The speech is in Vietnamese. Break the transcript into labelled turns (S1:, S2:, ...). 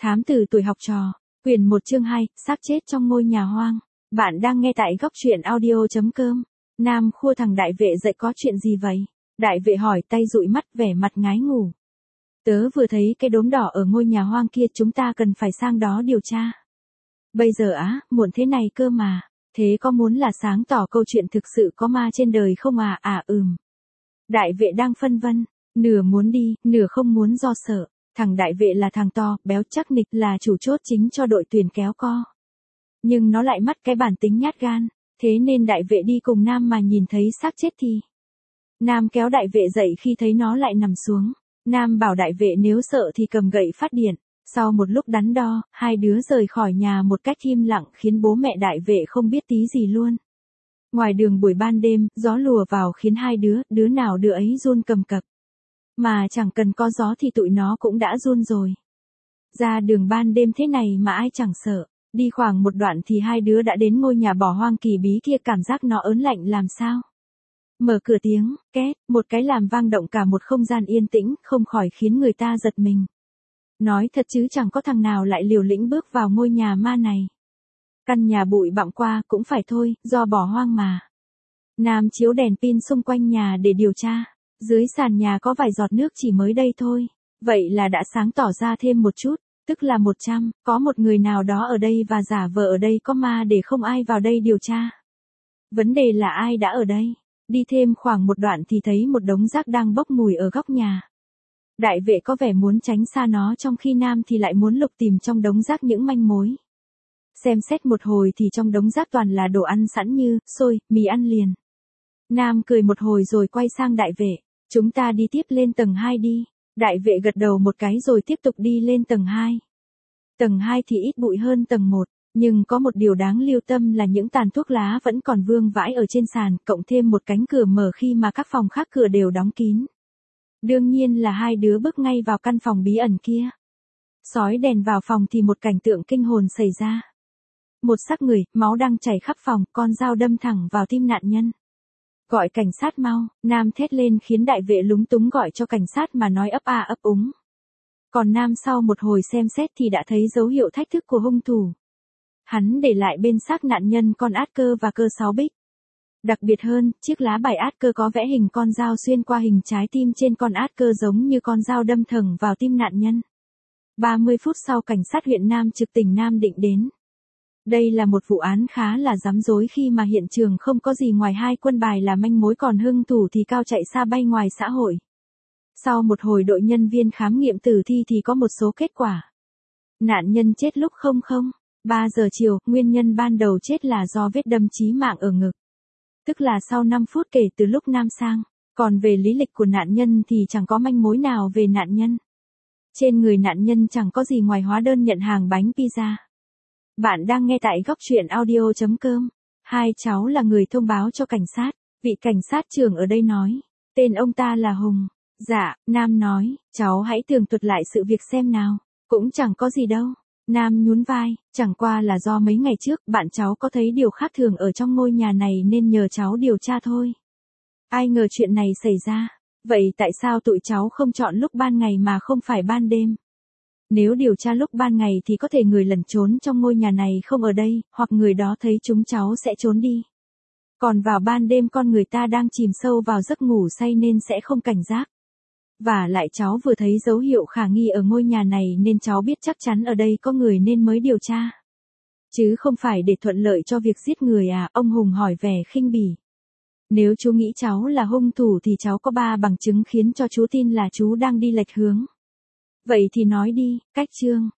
S1: Thám tử tuổi học trò, quyển 1 chương 2, xác chết trong ngôi nhà hoang. Bạn đang nghe tại góc truyện audio.com. Nam khua thằng đại vệ dậy có chuyện gì vậy? Đại vệ hỏi tay dụi mắt vẻ mặt ngái ngủ. Tớ vừa thấy cái đốm đỏ ở ngôi nhà hoang kia, chúng ta cần phải sang đó điều tra. Bây giờ á, muộn thế này cơ mà. Thế có muốn là sáng tỏ câu chuyện thực sự có ma trên đời không à? Đại vệ đang phân vân, nửa muốn đi, nửa không muốn do sợ. Thằng đại vệ là thằng to, béo chắc nịch, là chủ chốt chính cho đội tuyển kéo co. Nhưng nó lại mất cái bản tính nhát gan, thế nên đại vệ đi cùng Nam mà nhìn thấy xác chết thì. Nam kéo đại vệ dậy khi thấy nó lại nằm xuống. Nam bảo đại vệ nếu sợ thì cầm gậy phát điện. Sau một lúc đắn đo, hai đứa rời khỏi nhà một cách im lặng khiến bố mẹ đại vệ không biết tí gì luôn. Ngoài đường buổi ban đêm, gió lùa vào khiến hai đứa nào đứa ấy run cầm cập. Mà chẳng cần có gió thì tụi nó cũng đã run rồi. Ra đường ban đêm thế này mà ai chẳng sợ. Đi khoảng một đoạn thì hai đứa đã đến ngôi nhà bỏ hoang kỳ bí kia, cảm giác nó ớn lạnh làm sao. Mở cửa tiếng, két, một cái làm vang động cả một không gian yên tĩnh, không khỏi khiến người ta giật mình. Nói thật chứ chẳng có thằng nào lại liều lĩnh bước vào ngôi nhà ma này. Căn nhà bụi bặm qua cũng phải thôi, do bỏ hoang mà. Nam chiếu đèn pin xung quanh nhà để điều tra. Dưới sàn nhà có vài giọt nước chỉ mới đây thôi. Vậy là đã sáng tỏ ra thêm một chút, tức là 100, có một người nào đó ở đây và giả vờ ở đây có ma để không ai vào đây điều tra. Vấn đề là ai đã ở đây. Đi thêm khoảng một đoạn thì thấy một đống rác đang bốc mùi ở góc nhà. Đại vệ có vẻ muốn tránh xa nó, trong khi Nam thì lại muốn lục tìm trong đống rác những manh mối. Xem xét một hồi thì trong đống rác toàn là đồ ăn sẵn như xôi, mì ăn liền. Nam cười một hồi rồi quay sang đại vệ. Chúng ta đi tiếp lên tầng 2 đi. Đại vệ gật đầu một cái rồi tiếp tục đi lên tầng 2. Tầng 2 thì ít bụi hơn tầng 1, nhưng có một điều đáng lưu tâm là những tàn thuốc lá vẫn còn vương vãi ở trên sàn, cộng thêm một cánh cửa mở khi mà các phòng khác cửa đều đóng kín. Đương nhiên là hai đứa bước ngay vào căn phòng bí ẩn kia. Sói đèn vào phòng thì một cảnh tượng kinh hồn xảy ra. Một xác người, máu đang chảy khắp phòng, con dao đâm thẳng vào tim nạn nhân. Gọi cảnh sát mau, Nam thét lên khiến đại vệ lúng túng gọi cho cảnh sát mà nói ấp a ấp úng. Còn Nam sau một hồi xem xét thì đã thấy dấu hiệu thách thức của hung thủ. Hắn để lại bên xác nạn nhân con át cơ và cơ 6 bích. Đặc biệt hơn, chiếc lá bài át cơ có vẽ hình con dao xuyên qua hình trái tim trên con át cơ, giống như con dao đâm thẳng vào tim nạn nhân. 30 phút sau cảnh sát huyện Nam Trực tỉnh Nam Định đến. Đây là một vụ án khá là rắm rối khi mà hiện trường không có gì ngoài 2 quân bài là manh mối, còn hung thủ thì cao chạy xa bay ngoài xã hội. Sau một hồi đội nhân viên khám nghiệm tử thi thì có một số kết quả. Nạn nhân chết lúc 00:03 giờ chiều, nguyên nhân ban đầu chết là do vết đâm chí mạng ở ngực. Tức là sau 5 phút kể từ lúc Nam sang. Còn về lý lịch của nạn nhân thì chẳng có manh mối nào về nạn nhân. Trên người nạn nhân chẳng có gì ngoài hóa đơn nhận hàng bánh pizza. Bạn đang nghe tại góc truyện audio.com. Hai cháu là người thông báo cho cảnh sát. Vị cảnh sát trưởng ở đây nói. Tên ông ta là Hùng. Dạ, Nam nói, cháu hãy tường thuật lại sự việc xem nào. Cũng chẳng có gì đâu. Nam nhún vai, chẳng qua là do mấy ngày trước bạn cháu có thấy điều khác thường ở trong ngôi nhà này nên nhờ cháu điều tra thôi. Ai ngờ chuyện này xảy ra. Vậy tại sao tụi cháu không chọn lúc ban ngày mà không phải ban đêm? Nếu điều tra lúc ban ngày thì có thể người lẩn trốn trong ngôi nhà này không ở đây, hoặc người đó thấy chúng cháu sẽ trốn đi. Còn vào ban đêm con người ta đang chìm sâu vào giấc ngủ say nên sẽ không cảnh giác. Và lại cháu vừa thấy dấu hiệu khả nghi ở ngôi nhà này nên cháu biết chắc chắn ở đây có người nên mới điều tra. Chứ không phải để thuận lợi cho việc giết người à? Ông Hùng hỏi vẻ khinh bỉ. Nếu chú nghĩ cháu là hung thủ thì cháu có 3 bằng chứng khiến cho chú tin là chú đang đi lệch hướng. Vậy thì nói đi, cách chương.